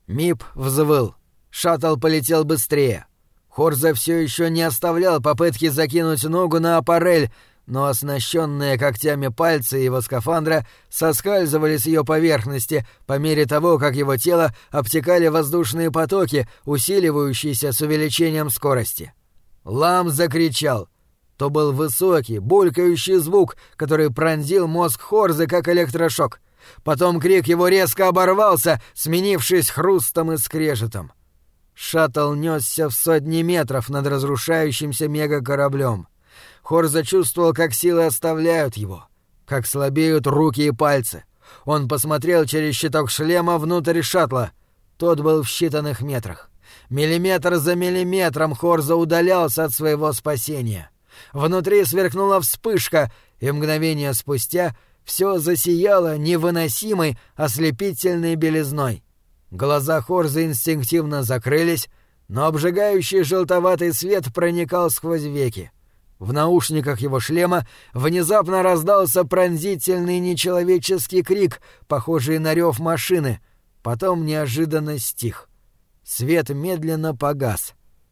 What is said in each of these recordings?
Мип взвыл. Шаттл полетел быстрее. Хорза все еще не оставлял попытки закинуть ногу на аппарель, но оснащенные когтями пальцы его скафандра соскальзывали с ее поверхности по мере того, как его тело обтекали воздушные потоки, усиливающиеся с увеличением скорости. Лам закричал. То был высокий, булькающий звук, который пронзил мозг Хорзы как электрошок. Потом крик его резко оборвался, сменившись хрустом и скрежетом. Шаттл несся в сотни метров над разрушающимся мегакораблем. Хорза чувствовал, как силы оставляют его, как слабеют руки и пальцы. Он посмотрел через щиток шлема внутрь шаттла. Тот был в считанных метрах. Миллиметр за миллиметром Хорза удалялся от своего спасения. Внутри сверкнула вспышка, и мгновение спустя все засияло невыносимой ослепительной белизной. Глаза Хорза инстинктивно закрылись, но обжигающий желтоватый свет проникал сквозь веки. В наушниках его шлема внезапно раздался пронзительный нечеловеческий крик, похожий на рев машины, потом неожиданно стих. Свет медленно погас.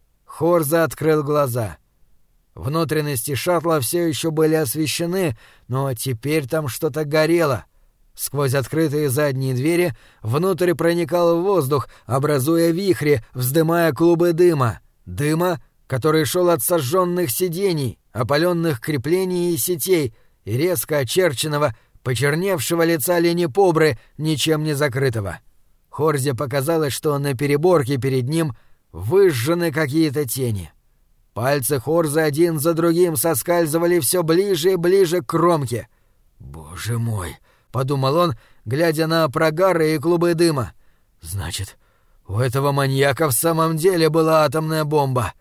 Хорза открыл глаза. Внутренности шаттла все еще были освещены, но теперь там что-то горело. Сквозь открытые задние двери внутрь проникал воздух, образуя вихри, вздымая клубы дыма. Дыма, который шел от сожженных сидений, опаленных креплений и сетей, и резко очерченного, почерневшего лица лени-побры, ничем не закрытого. Хорзе показалось, что на переборке перед ним выжжены какие-то тени. Пальцы Хорза один за другим соскальзывали все ближе и ближе к кромке. «Боже мой!» — подумал он, глядя на прогары и клубы дыма. «Значит, у этого маньяка в самом деле была атомная бомба».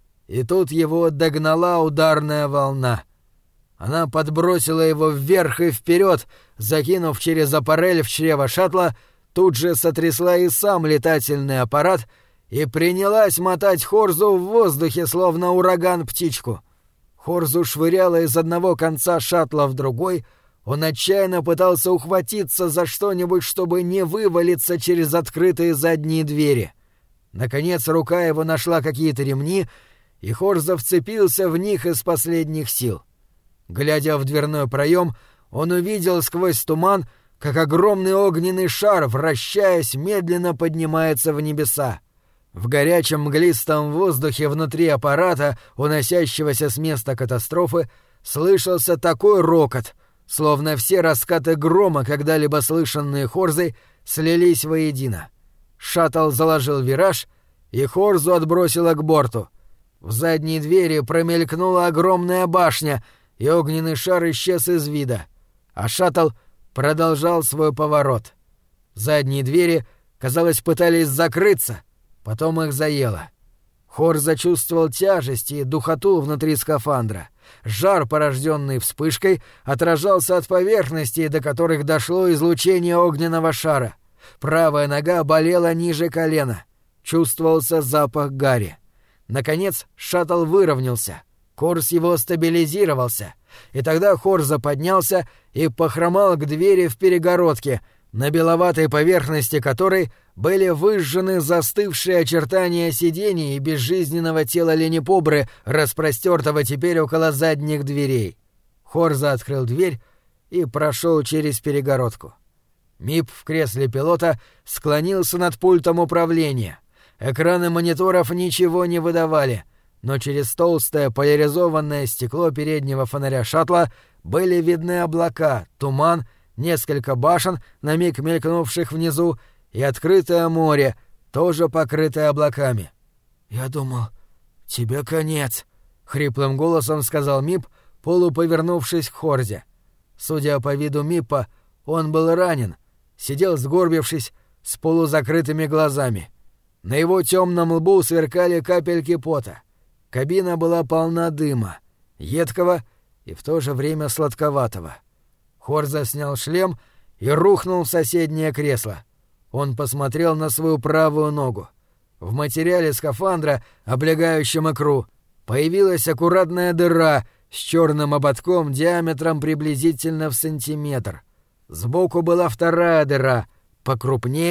И тут его догнала ударная волна. Она подбросила его вверх и вперед, закинув через аппарель в чрево шаттла, тут же сотрясла и сам летательный аппарат и принялась мотать Хорзу в воздухе, словно ураган птичку. Хорзу швыряло из одного конца шаттла в другой. Он отчаянно пытался ухватиться за что-нибудь, чтобы не вывалиться через открытые задние двери. Наконец рука его нашла какие-то ремни, и Хорза вцепился в них из последних сил. Глядя в дверной проем, он увидел сквозь туман, как огромный огненный шар, вращаясь, медленно поднимается в небеса. В горячем мглистом воздухе внутри аппарата, уносящегося с места катастрофы, слышался такой рокот, словно все раскаты грома, когда-либо слышанные Хорзой, слились воедино. Шаттл заложил вираж, и Хорзу отбросило к борту. В задней двери промелькнула огромная башня, и огненный шар исчез из вида, а шаттл продолжал свой поворот. Задние двери, казалось, пытались закрыться, потом их заело. Хорза чувствовал тяжесть и духоту внутри скафандра. Жар, порожденный вспышкой, отражался от поверхностей, до которых дошло излучение огненного шара. Правая нога болела ниже колена. Чувствовался запах гари. Наконец шаттл выровнялся. Курс его стабилизировался. И тогда Хорза поднялся и похромал к двери в перегородке, на беловатой поверхности которой были выжжены застывшие очертания сидений и безжизненного тела лени-побры, распростертого теперь около задних дверей. Хорза открыл дверь и прошел через перегородку. Мип в кресле пилота склонился над пультом управления. Экраны мониторов ничего не выдавали, но через толстое поляризованное стекло переднего фонаря шаттла были видны облака, туман, несколько башен, на миг мелькнувших внизу, и открытое море, тоже покрытое облаками. «Я думал, тебе конец», — хриплым голосом сказал Мип, полуповернувшись к Хорзе. Судя по виду Мипа, он был ранен, сидел сгорбившись, с полузакрытыми глазами. На его темном лбу сверкали капельки пота. Кабина была полна дыма, едкого и в то же время сладковатого. Хорза снял шлем и рухнул в соседнее кресло. Он посмотрел на свою правую ногу. В материале скафандра, облегающем икру, появилась аккуратная дыра с черным ободком диаметром приблизительно в сантиметр. Сбоку была вторая дыра, покрупнее,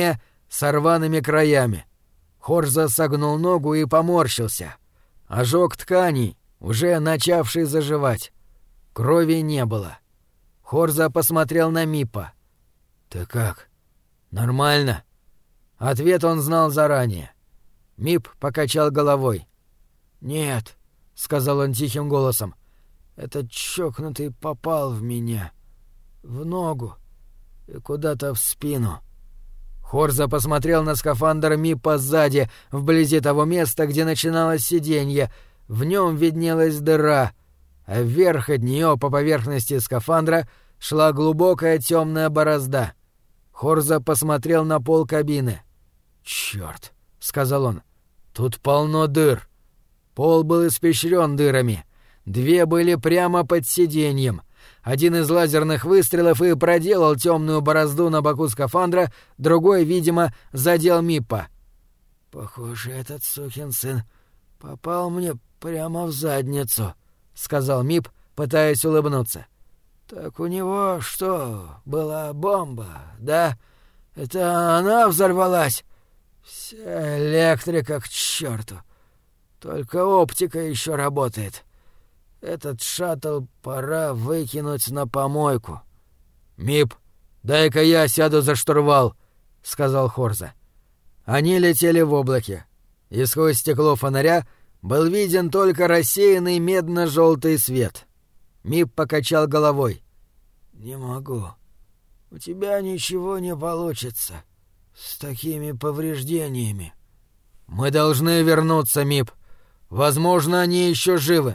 с рваными краями. Хорза согнул ногу и поморщился. Ожог тканей, уже начавший заживать. Крови не было. Хорза посмотрел на Миппа. «Ты как? Нормально?» Ответ он знал заранее. Мипп покачал головой. «Нет», — сказал он тихим голосом, — «этот чокнутый попал в меня. В ногу и куда-то в спину». Хорза посмотрел на скафандр Миппа сзади, вблизи того места, где начиналось сиденье. В нем виднелась дыра, а вверх от нее по поверхности скафандра шла глубокая темная борозда. Хорза посмотрел на пол кабины. «Чёрт», — сказал он, — «тут полно дыр». Пол был испещрен дырами. 2 были прямо под сиденьем. Один из лазерных выстрелов и проделал темную борозду на боку скафандра, другой, видимо, задел Миппа. «Похоже, этот сукин сын попал мне прямо в задницу», — сказал Мипп, пытаясь улыбнуться. «Так у него что, была бомба, да? Это она взорвалась? Вся электрика к черту. Только оптика еще работает. Этот шаттл пора выкинуть на помойку». «Мипп, дай-ка я сяду за штурвал», — сказал Хорза. Они летели в облаке, и сквозь стекло фонаря был виден только рассеянный медно-желтый свет. Мипп покачал головой. «Не могу. У тебя ничего не получится с такими повреждениями». «Мы должны вернуться, Мипп. Возможно, они еще живы».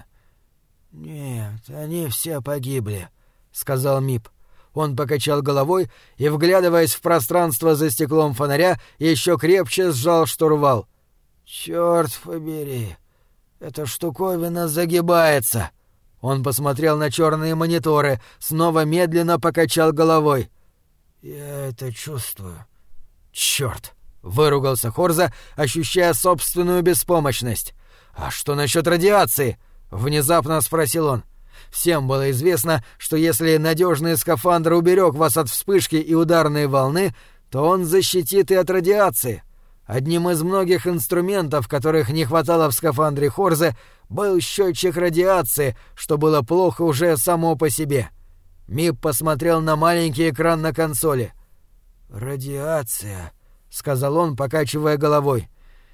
«Нет, они все погибли», — сказал Мипп. Он покачал головой и, вглядываясь в пространство за стеклом фонаря, еще крепче сжал штурвал. «Чёрт побери! Эта штуковина загибается!» Он посмотрел на черные мониторы, снова медленно покачал головой. «Я это чувствую». «Чёрт!» — выругался Хорза, ощущая собственную беспомощность. «А что насчет радиации?» — внезапно спросил он. Всем было известно, что если надежный скафандр уберег вас от вспышки и ударной волны, то он защитит и от радиации. Одним из многих инструментов, которых не хватало в скафандре Хорзы, был счетчик радиации, что было плохо уже само по себе. Мипп посмотрел на маленький экран на консоли. «Радиация», — сказал он, покачивая головой.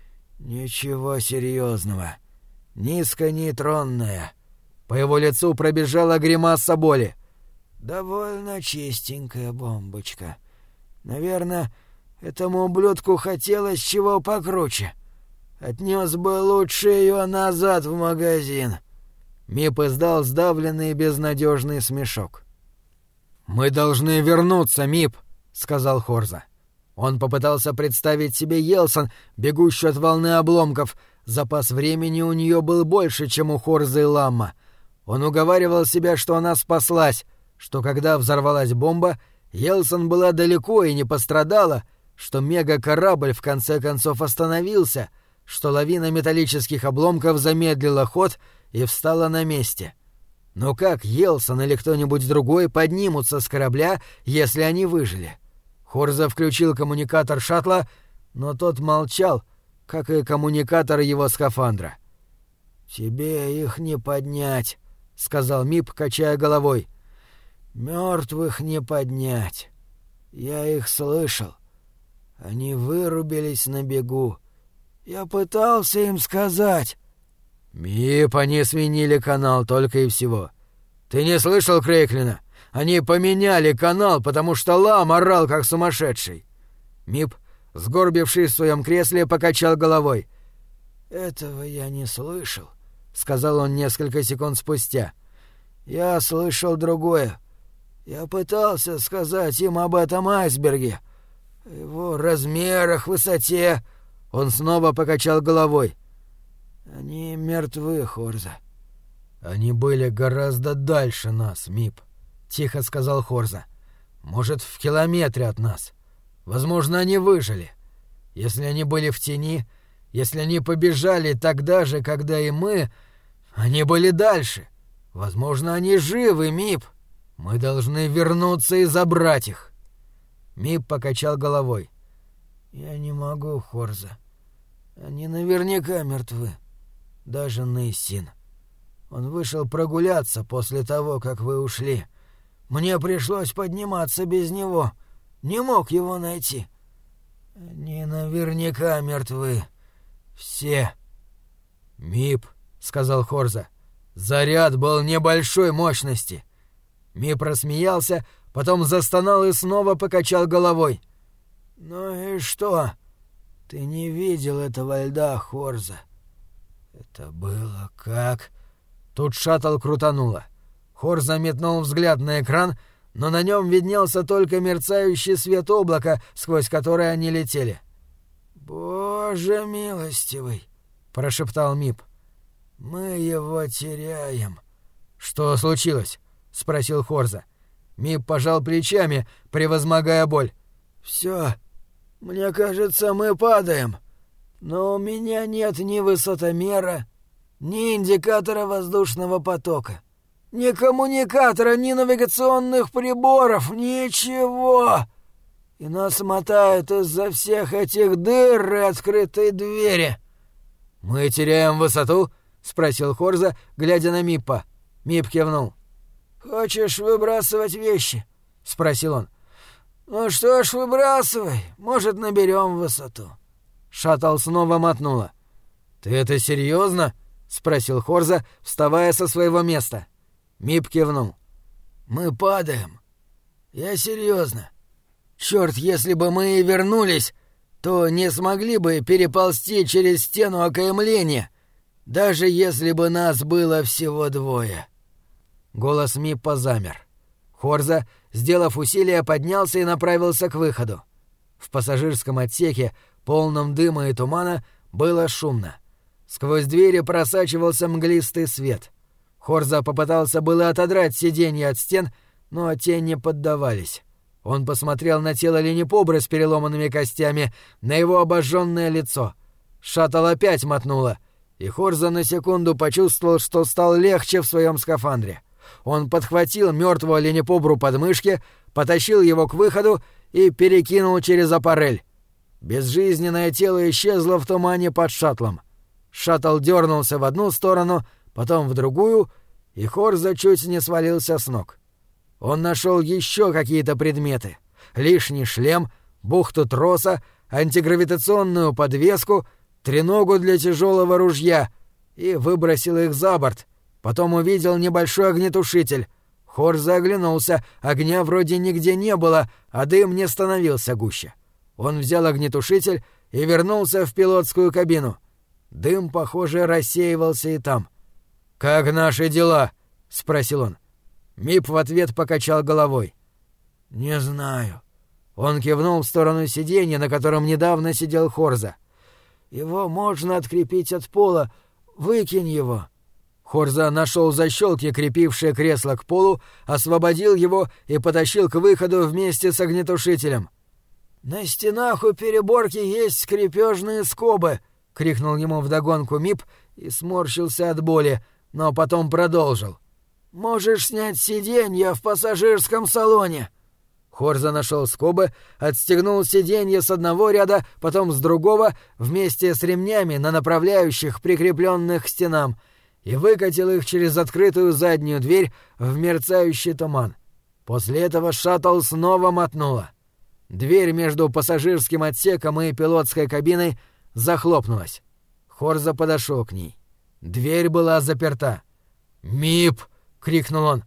«Ничего серьезного. Низконейтронная». По его лицу пробежала гримаса боли. «Довольно чистенькая бомбочка. Наверное, этому ублюдку хотелось чего покруче. Отнес бы лучше ее назад в магазин». Мипп издал сдавленный безнадежный смешок. «Мы должны вернуться, Мипп», — сказал Хорза. Он попытался представить себе Йелсон, бегущую от волны обломков. Запас времени у нее был больше, чем у Хорзы и Ламма. Он уговаривал себя, что она спаслась, что когда взорвалась бомба, Йелсон была далеко и не пострадала, что мегакорабль в конце концов остановился, что лавина металлических обломков замедлила ход и встала на месте. Но как Йелсон или кто-нибудь другой поднимутся с корабля, если они выжили? Хорза включил коммуникатор шаттла, но тот молчал, как и коммуникатор его скафандра. «Тебе их не поднять», — сказал Мипп, качая головой. «Мёртвых не поднять. Я их слышал. Они вырубились на бегу. Я пытался им сказать». «Мипп, они сменили канал только и всего. Ты не слышал Крейклина? Они поменяли канал, потому что Лам орал, как сумасшедший». Мипп, сгорбившись в своем кресле, покачал головой. «Этого я не слышал», — сказал он несколько секунд спустя. «Я слышал другое. Я пытался сказать им об этом айсберге, о его размерах, высоте». Он снова покачал головой. «Они мертвы, Хорза». «Они были гораздо дальше нас, Мипп», — тихо сказал Хорза. «Может, в километре от нас. Возможно, они выжили. Если они были в тени, если они побежали тогда же, когда и мы, они были дальше. Возможно, они живы, Мипп. Мы должны вернуться и забрать их». Мипп покачал головой. «Я не могу, Хорза. Они наверняка мертвы. Даже Нейсин. Он вышел прогуляться после того, как вы ушли. Мне пришлось подниматься без него. Не мог его найти. Они наверняка мертвы. Все». «Мип», — сказал Хорза, — «заряд был небольшой мощности». Мип рассмеялся, потом застонал и снова покачал головой. «Ну и что? Ты не видел этого льда, Хорза?» «Это было как...» Тут шаттл крутануло. Хорза метнул взгляд на экран, но на нем виднелся только мерцающий свет облака, сквозь которое они летели. «Боже милостивый!» — прошептал Мип. «Мы его теряем». «Что случилось?» — спросил Хорза. Мип пожал плечами, превозмогая боль. «Всё. Мне кажется, мы падаем. Но у меня нет ни высотомера, ни индикатора воздушного потока, ни коммуникатора, ни навигационных приборов, ничего. И нас мотают из-за всех этих дыр и открытой двери». «Мы теряем высоту?» — спросил Хорза, глядя на Миппа. Мип кивнул. «Хочешь выбрасывать вещи?» — спросил он. «Ну что ж, выбрасывай. Может, наберем высоту». Шаттл снова мотнуло. «Ты это серьезно?» — спросил Хорза, вставая со своего места. Мип кивнул. «Мы падаем. Я серьезно. Черт, если бы мы и вернулись, то не смогли бы переползти через стену окаемления, даже если бы нас было всего двое». Голос Миппа замер. Хорза, сделав усилие, поднялся и направился к выходу. В пассажирском отсеке, полном дыма и тумана, было шумно. Сквозь двери просачивался мглистый свет. Хорза попытался было отодрать сиденье от стен, но те не поддавались. Он посмотрел на тело линепобры с переломанными костями, на его обожженное лицо. Шаттл опять мотнуло, и Хорза на секунду почувствовал, что стал легче в своем скафандре. Он подхватил мертвого линепобру под мышки, потащил его к выходу и перекинул через аппарель. Безжизненное тело исчезло в тумане под шаттлом. Шаттл дернулся в одну сторону, потом в другую, и Хорза чуть не свалился с ног. Он нашел еще какие-то предметы. Лишний шлем, бухту троса, антигравитационную подвеску, треногу для тяжелого ружья и выбросил их за борт. Потом увидел небольшой огнетушитель. Хорза оглянулся, огня вроде нигде не было, а дым не становился гуще. Он взял огнетушитель и вернулся в пилотскую кабину. Дым, похоже, рассеивался и там. «Как наши дела?» — спросил он. Мип в ответ покачал головой. «Не знаю». Он кивнул в сторону сиденья, на котором недавно сидел Хорза. «Его можно открепить от пола. Выкинь его». Хорза нашел защелки, крепившие кресло к полу, освободил его и потащил к выходу вместе с огнетушителем. «На стенах у переборки есть скрепежные скобы!» — крикнул ему вдогонку Мип и сморщился от боли, но потом продолжил. «Можешь снять сиденье в пассажирском салоне!» Хорза нашел скобы, отстегнул сиденье с одного ряда, потом с другого, вместе с ремнями на направляющих, прикрепленных к стенам, и выкатил их через открытую заднюю дверь в мерцающий туман. После этого шаттл снова мотнуло. Дверь между пассажирским отсеком и пилотской кабиной захлопнулась. Хорза подошел к ней. Дверь была заперта. «Мип!» — крикнул он.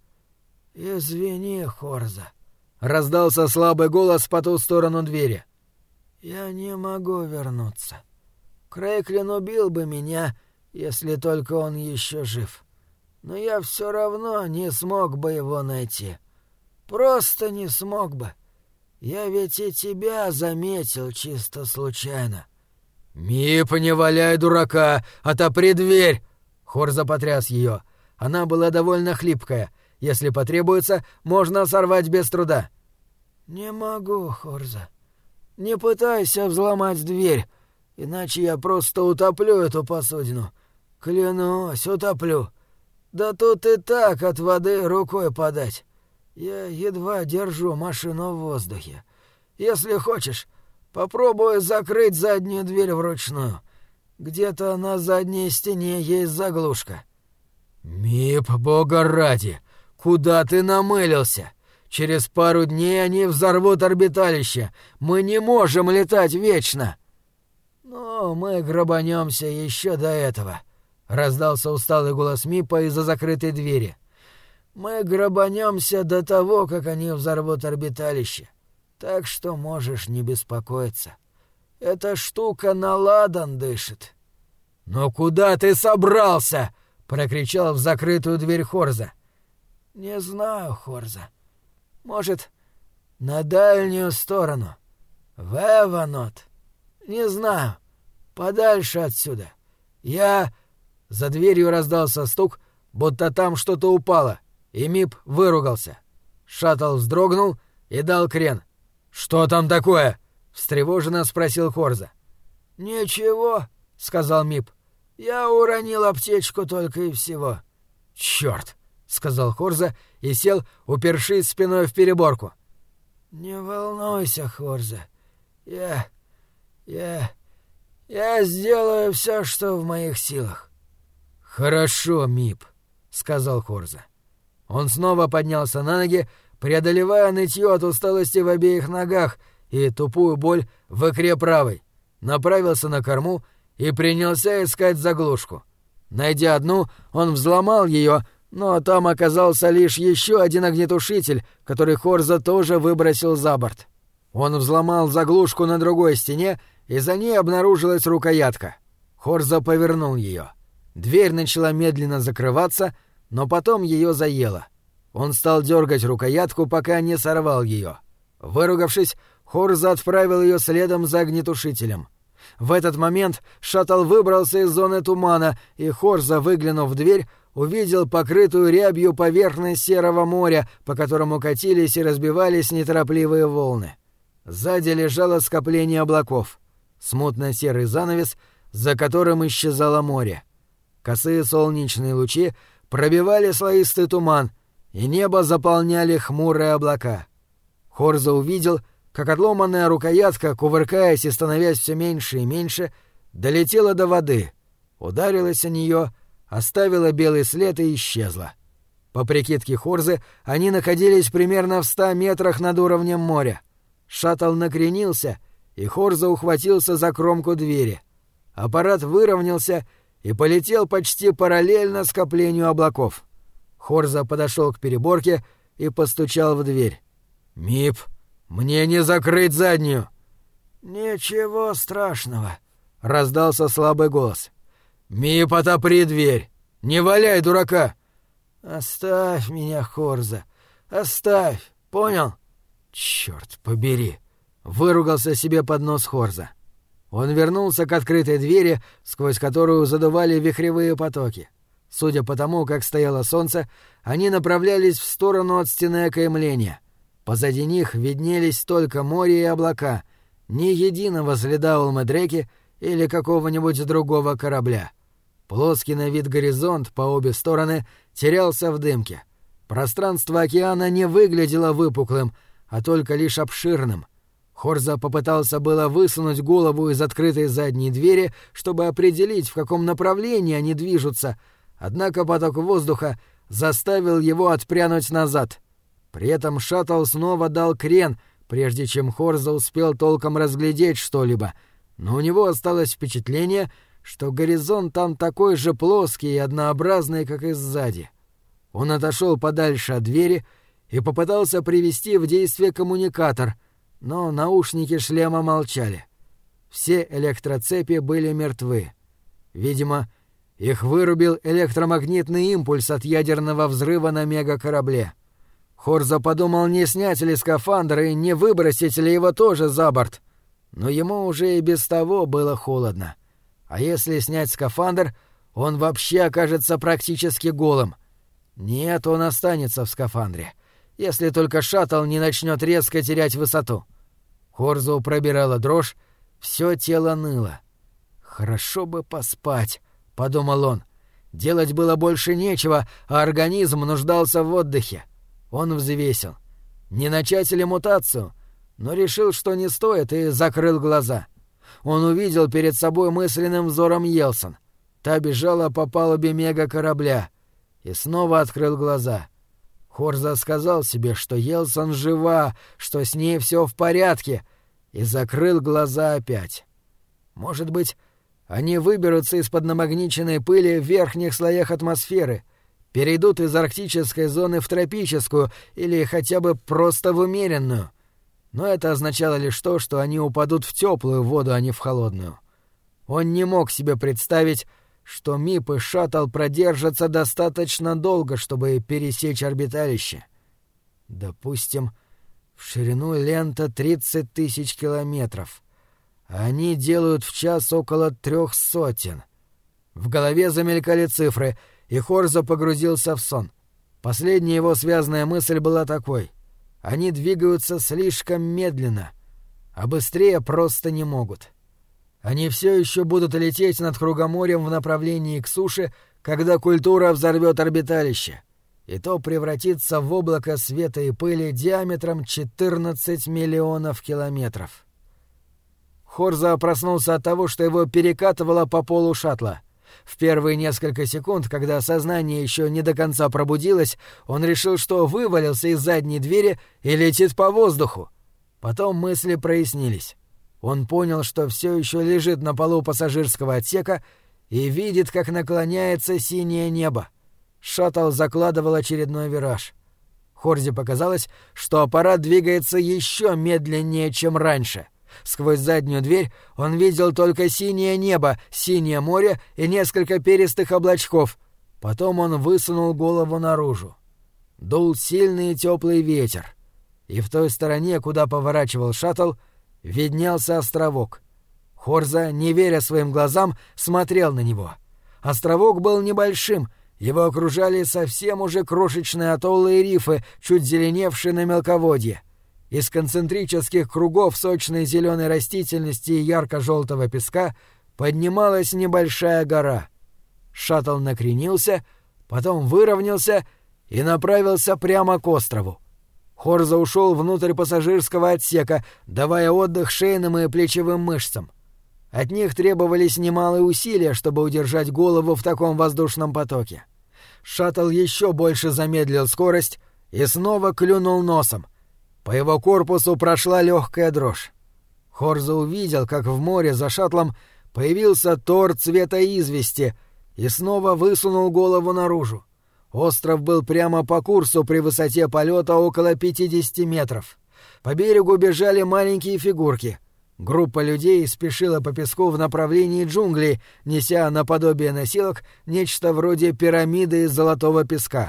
«Извини, Хорза», — раздался слабый голос по ту сторону двери. «Я не могу вернуться. Крейклин убил бы меня, если только он еще жив. Но я все равно не смог бы его найти. Просто не смог бы. Я ведь и тебя заметил чисто случайно». «Мип, не валяй дурака! Отопри дверь!» Хорза потряс ее. Она была довольно хлипкая. Если потребуется, можно сорвать без труда. «Не могу, Хорза. Не пытайся взломать дверь, иначе я просто утоплю эту посудину. Клянусь, утоплю. Да тут и так от воды рукой подать. Я едва держу машину в воздухе. Если хочешь, Попробую закрыть заднюю дверь вручную. Где-то на задней стене есть заглушка». «Мип, бога ради! Куда ты намылился? Через пару дней они взорвут орбиталище. Мы не можем летать вечно!» «Но мы грабанемся еще до этого», — раздался усталый голос Мипа из-за закрытой двери. «Мы грабанемся до того, как они взорвут орбиталище. Так что можешь не беспокоиться. Эта штука на ладан дышит». «Но куда ты собрался?» — прокричал в закрытую дверь Хорза. «Не знаю, Хорза. Может, на дальнюю сторону. В Эванот. Не знаю. Подальше отсюда. Я...» За дверью раздался стук, будто там что-то упало, и Мип выругался. Шаттл вздрогнул и дал крен. «Что там такое?» — встревоженно спросил Хорза. «Ничего», — сказал Мип. «Я уронил аптечку только и всего». «Чёрт!» — сказал Хорза и сел, упершись спиной в переборку. «Не волнуйся, Хорза. Я сделаю все, что в моих силах». «Хорошо, Мип», — сказал Хорза. Он снова поднялся на ноги, преодолевая нытье от усталости в обеих ногах и тупую боль в икре правой, направился на корму и принялся искать заглушку. Найдя одну, он взломал ее, но там оказался лишь еще один огнетушитель, который Хорза тоже выбросил за борт. Он взломал заглушку на другой стене, и за ней обнаружилась рукоятка. Хорза повернул ее. Дверь начала медленно закрываться, но потом ее заело. Он стал дергать рукоятку, пока не сорвал ее. Выругавшись, Хорза отправил ее следом за огнетушителем. В этот момент шаттл выбрался из зоны тумана, и Хорза, выглянув в дверь, увидел покрытую рябью поверхность Серого моря, по которому катились и разбивались неторопливые волны. Сзади лежало скопление облаков. Смутно-серый занавес, за которым исчезало море. Косые солнечные лучи пробивали слоистый туман, и небо заполняли хмурые облака. Хорза увидел, как отломанная рукоятка, кувыркаясь и становясь все меньше и меньше, долетела до воды, ударилась о нее, оставила белый след и исчезла. По прикидке Хорзы, они находились примерно в 100 метрах над уровнем моря. Шаттл накренился, и Хорза ухватился за кромку двери. Аппарат выровнялся и полетел почти параллельно скоплению облаков. Хорза подошел к переборке и постучал в дверь. «Мип, мне не закрыть заднюю!» «Ничего страшного», — раздался слабый голос. «Мип, отопри дверь! Не валяй дурака!» «Оставь меня, Хорза, оставь, понял?» «Чёрт побери!» — выругался себе под нос Хорза. Он вернулся к открытой двери, сквозь которую задували вихревые потоки. Судя по тому, как стояло солнце, они направлялись в сторону от стены окаймления. Позади них виднелись только море и облака, ни единого следа Олмедреки или какого-нибудь другого корабля. Плоский на вид горизонт по обе стороны терялся в дымке. Пространство океана не выглядело выпуклым, а только лишь обширным. Хорза попытался было высунуть голову из открытой задней двери, чтобы определить, в каком направлении они движутся, однако поток воздуха заставил его отпрянуть назад. При этом шаттл снова дал крен, прежде чем Хорза успел толком разглядеть что-либо, но у него осталось впечатление, что горизонт там такой же плоский и однообразный, как и сзади. Он отошел подальше от двери и попытался привести в действие коммуникатор, но наушники шлема молчали. Все электроцепи были мертвы. Видимо, их вырубил электромагнитный импульс от ядерного взрыва на мегакорабле. Хорза подумал, не снять ли скафандр и не выбросить ли его тоже за борт. Но ему уже и без того было холодно. А если снять скафандр, он вообще окажется практически голым. Нет, он останется в скафандре, если только шаттл не начнет резко терять высоту. Хорзу пробирала дрожь, все тело ныло. «Хорошо бы поспать», — подумал он. Делать было больше нечего, а организм нуждался в отдыхе. Он взвесил. Не начать ли мутацию? но решил, что не стоит, и закрыл глаза. Он увидел перед собой мысленным взором Йелсон. Та бежала по палубе мега-корабля. И снова открыл глаза. Хорза сказал себе, что Йелсон жива, что с ней все в порядке, и закрыл глаза опять. Может быть, они выберутся из-под намагниченной пыли в верхних слоях атмосферы, перейдут из арктической зоны в тропическую или хотя бы просто в умеренную. Но это означало лишь то, что они упадут в теплую воду, а не в холодную. Он не мог себе представить, что МИП и шаттл продержатся достаточно долго, чтобы пересечь орбиталище. Допустим, в ширину лента 30 тысяч километров. А они делают в час около 300. В голове замелькали цифры, и Хорза погрузился в сон. Последняя его связанная мысль была такой: они двигаются слишком медленно, а быстрее просто не могут. Они все еще будут лететь над кругоморьем в направлении к суше, когда культура взорвет орбиталище, и то превратится в облако света и пыли диаметром 14 миллионов километров. Хорза проснулся от того, что его перекатывало по полу шаттла. В первые несколько секунд, когда сознание еще не до конца пробудилось, он решил, что вывалился из задней двери и летит по воздуху. Потом мысли прояснились. Он понял, что все еще лежит на полу пассажирского отсека и видит, как наклоняется синее небо. Шаттл закладывал очередной вираж. Хорзе показалось, что аппарат двигается еще медленнее, чем раньше. Сквозь заднюю дверь он видел только синее небо, синее море и несколько перистых облачков. Потом он высунул голову наружу. Дул сильный теплый ветер. И в той стороне, куда поворачивал шаттл, виднелся островок. Хорза, не веря своим глазам, смотрел на него. Островок был небольшим, его окружали совсем уже крошечные атоллы и рифы, чуть зеленевшие на мелководье. Из концентрических кругов сочной зеленой растительности и ярко-желтого песка поднималась небольшая гора. Шаттл накренился, потом выровнялся и направился прямо к острову. Хорза ушел внутрь пассажирского отсека, давая отдых шейным и плечевым мышцам. От них требовались немалые усилия, чтобы удержать голову в таком воздушном потоке. Шаттл еще больше замедлил скорость и снова клюнул носом. По его корпусу прошла легкая дрожь. Хорза увидел, как в море за шаттлом появился тор цвета извести и снова высунул голову наружу. Остров был прямо по курсу при высоте полета около 50 метров. По берегу бежали маленькие фигурки. Группа людей спешила по песку в направлении джунглей, неся наподобие носилок нечто вроде пирамиды из золотого песка.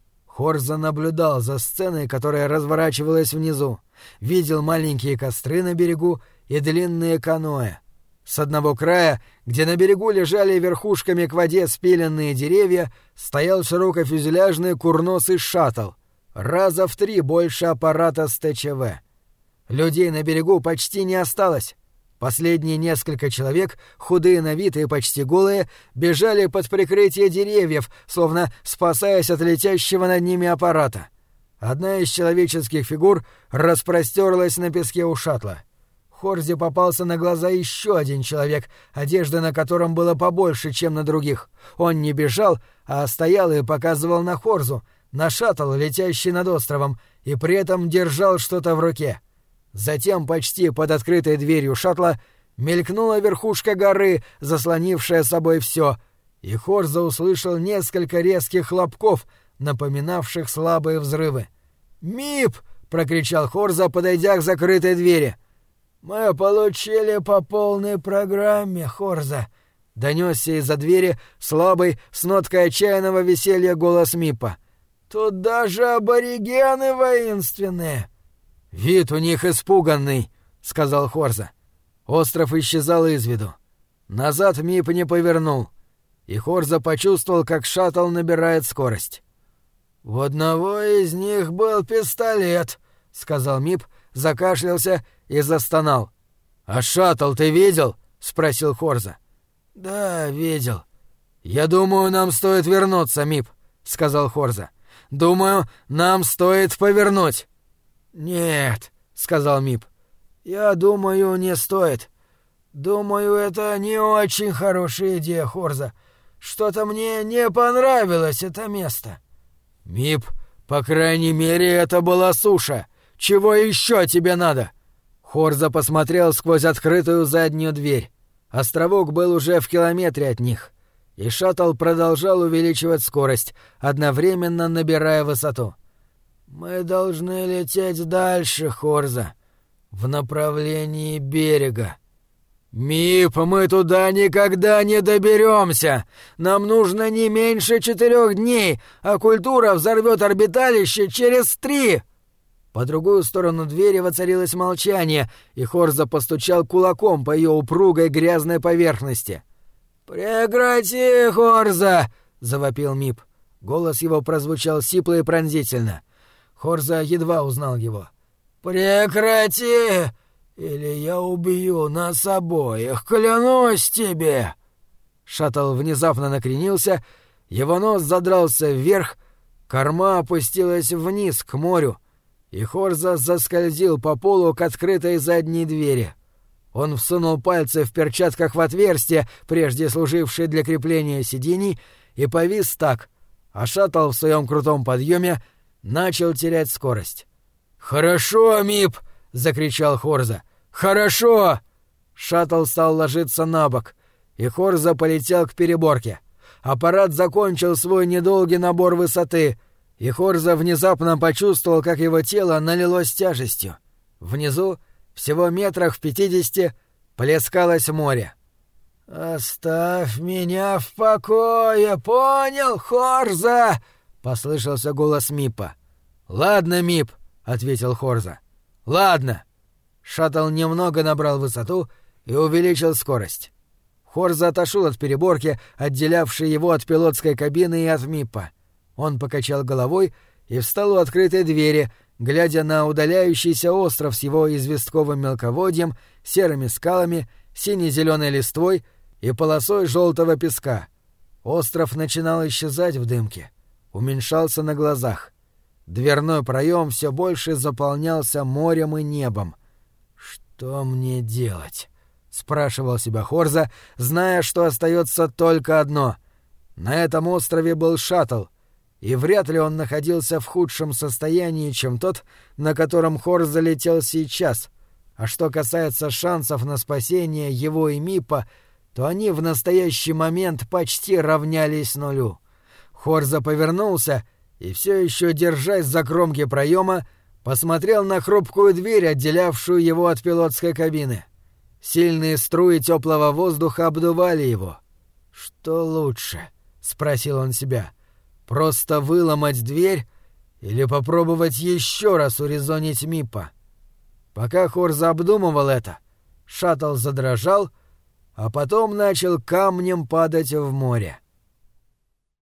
Хорза наблюдал за сценой, которая разворачивалась внизу, видел маленькие костры на берегу и длинные каноэ. С одного края, где на берегу лежали верхушками к воде спиленные деревья, стоял широкофюзеляжный курносый шаттл, раза в 3 больше аппарата с ТЧВ. Людей на берегу почти не осталось. Последние несколько человек, худые на вид и почти голые, бежали под прикрытие деревьев, словно спасаясь от летящего над ними аппарата. Одна из человеческих фигур распростерлась на песке у шаттла. Хорзе попался на глаза еще один человек, одежда на котором была побольше, чем на других. Он не бежал, а стоял и показывал на Хорзу, на шаттл, летящий над островом, и при этом держал что-то в руке. Затем почти под открытой дверью шаттла мелькнула верхушка горы, заслонившая собой все, и Хорза услышал несколько резких хлопков, напоминавших слабые взрывы. «МИП!» — прокричал Хорза, подойдя к закрытой двери. «Мы получили по полной программе, Хорза», — донесся из-за двери слабый, с ноткой отчаянного веселья голос МИПа. «Тут даже аборигены воинственные». «Вид у них испуганный», — сказал Хорза. Остров исчезал из виду. Назад МИП не повернул, и Хорза почувствовал, как шаттл набирает скорость. «У одного из них был пистолет», — сказал МИП, закашлялся и застонал. «А шаттл ты видел?» — спросил Хорза. «Да, видел». «Я думаю, нам стоит вернуться, МИП», — сказал Хорза. «Думаю, нам стоит повернуть». «Нет», — сказал МИП, «Я думаю, не стоит. Думаю, это не очень хорошая идея, Хорза. Что-то мне не понравилось это место». «Мип, по крайней мере, это была суша. Чего еще тебе надо?» Хорза посмотрел сквозь открытую заднюю дверь. Островок был уже в километре от них, и шаттл продолжал увеличивать скорость, одновременно набирая высоту. «Мы должны лететь дальше, Хорза, в направлении берега». «Мип, мы туда никогда не доберемся! Нам нужно не меньше 4 дней, а культура взорвет орбиталище через 3!» По другую сторону двери воцарилось молчание, и Хорза постучал кулаком по ее упругой грязной поверхности. «Прекрати, Хорза!» — завопил Мип. Голос его прозвучал сипло и пронзительно. Хорза едва узнал его. «Прекрати! Или я убью нас обоих, клянусь тебе!» Шаттл внезапно накренился, его нос задрался вверх, корма опустилась вниз, к морю, и Хорза заскользил по полу к открытой задней двери. Он всунул пальцы в перчатках в отверстие, прежде служившее для крепления сидений, и повис так, а шаттл в своем крутом подъеме начал терять скорость. «Хорошо, Мип!» — закричал Хорза. «Хорошо!» Шаттл стал ложиться на бок, и Хорза полетел к переборке. Аппарат закончил свой недолгий набор высоты, и Хорза внезапно почувствовал, как его тело налилось тяжестью. Внизу, всего метрах в 50, плескалось море. «Оставь меня в покое, понял, Хорза?» — послышался голос Мипа. «Ладно, Мип», — ответил Хорза. «Ладно». Шаттл немного набрал высоту и увеличил скорость. Хорза отошел от переборки, отделявшей его от пилотской кабины и от Мипа. Он покачал головой и встал у открытой двери, глядя на удаляющийся остров с его известковым мелководьем, серыми скалами, сине-зеленой листвой и полосой желтого песка. Остров начинал исчезать в дымке, уменьшался на глазах. Дверной проем все больше заполнялся морем и небом. «Что мне делать?» — спрашивал себя Хорза, зная, что остается только одно. На этом острове был шаттл, и вряд ли он находился в худшем состоянии, чем тот, на котором Хорза летел сейчас. А что касается шансов на спасение его и Мипа, то они в настоящий момент почти равнялись нулю. Хорза повернулся и, все еще держась за кромки проема, посмотрел на хрупкую дверь, отделявшую его от пилотской кабины. Сильные струи теплого воздуха обдували его. «Что лучше?» — спросил он себя. «Просто выломать дверь или попробовать еще раз урезонить Мипа?» Пока Хорза обдумывал это, шаттл задрожал, а потом начал камнем падать в море.